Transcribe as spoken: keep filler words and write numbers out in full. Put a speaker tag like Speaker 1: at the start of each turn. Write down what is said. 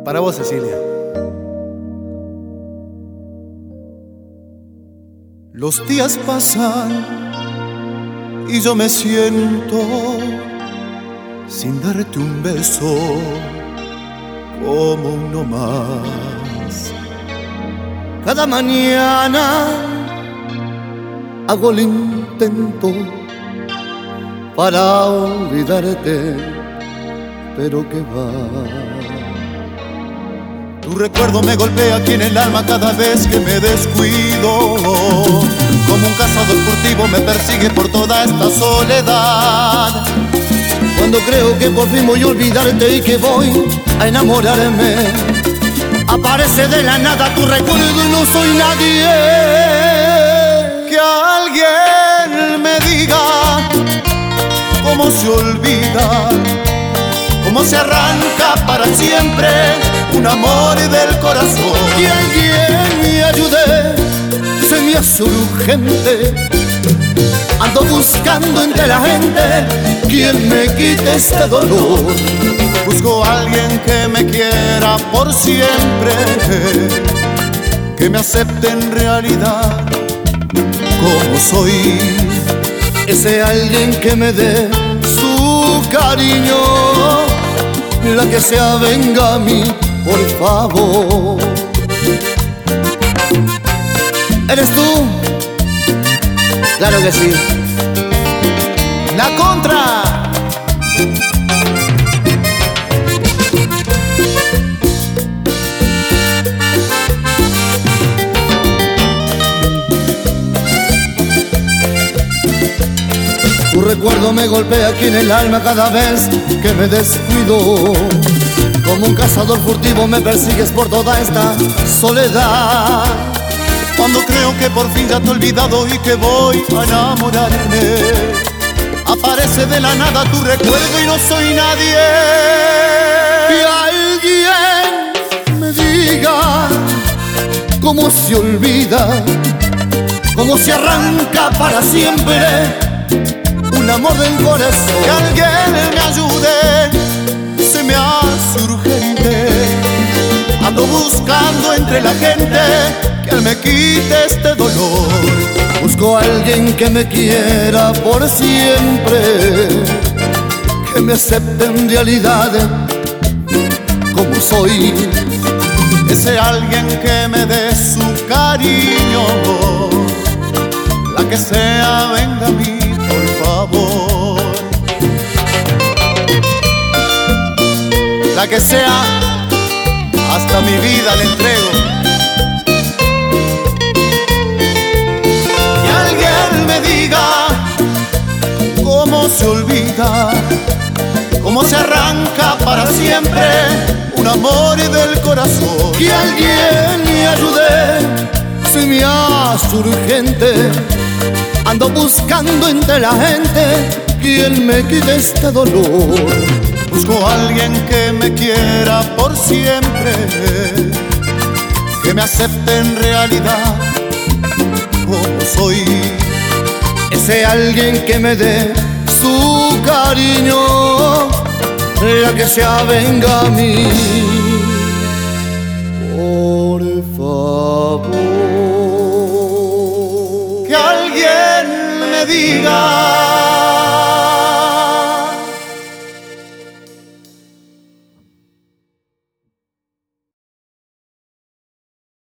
Speaker 1: Para vos, Cecilia. Los días pasan y yo me siento sin darte un beso como uno más. Cada mañana hago el intento para olvidarte, pero que va. Tu recuerdo me golpea aquí en el alma cada vez que me descuido. Como un cazador furtivo me persigue por toda esta soledad. Cuando creo que por fin voy a olvidarte y que voy a enamorarme, aparece de la nada tu recuerdo y no soy nadie. Que alguien me diga cómo se olvida, cómo se arranca para siempre un amor del corazón. Que alguien me ayude, se me hace urgente. Ando buscando entre la gente quien me quite este dolor. Busco a alguien que me quiera por siempre, que me acepte en realidad como soy. Ese alguien que me dé su cariño, la que se avenga a mí, por favor. ¿Eres tú? Claro que sí. La Contra. Tu recuerdo me golpea aquí en el alma cada vez que me descuido. Como un cazador furtivo me persigues por toda esta soledad. Cuando creo que por fin ya te he olvidado y que voy a enamorarme, aparece de la nada tu recuerdo y no soy nadie. Que alguien me diga cómo se olvida, cómo se arranca para siempre un amor del corazón. Que alguien me ayude, se me hace urgente. Ando buscando entre la gente que me quite este dolor. Busco a alguien que me quiera por siempre, que me acepte en realidad como soy. Ese alguien que me dé su cariño, la que sea venga a mí, por favor. La que sea, hasta mi vida le entrego. Que alguien me diga cómo se olvida, cómo se arranca para siempre un amor del corazón. Que alguien me ayude, se me hace urgente. Ando buscando entre la gente quien me quite este dolor. Busco a alguien que me quiera por siempre, que me acepte en realidad como soy. Ese alguien que me dé su cariño, la que se avenga a mí, por favor. Que alguien me diga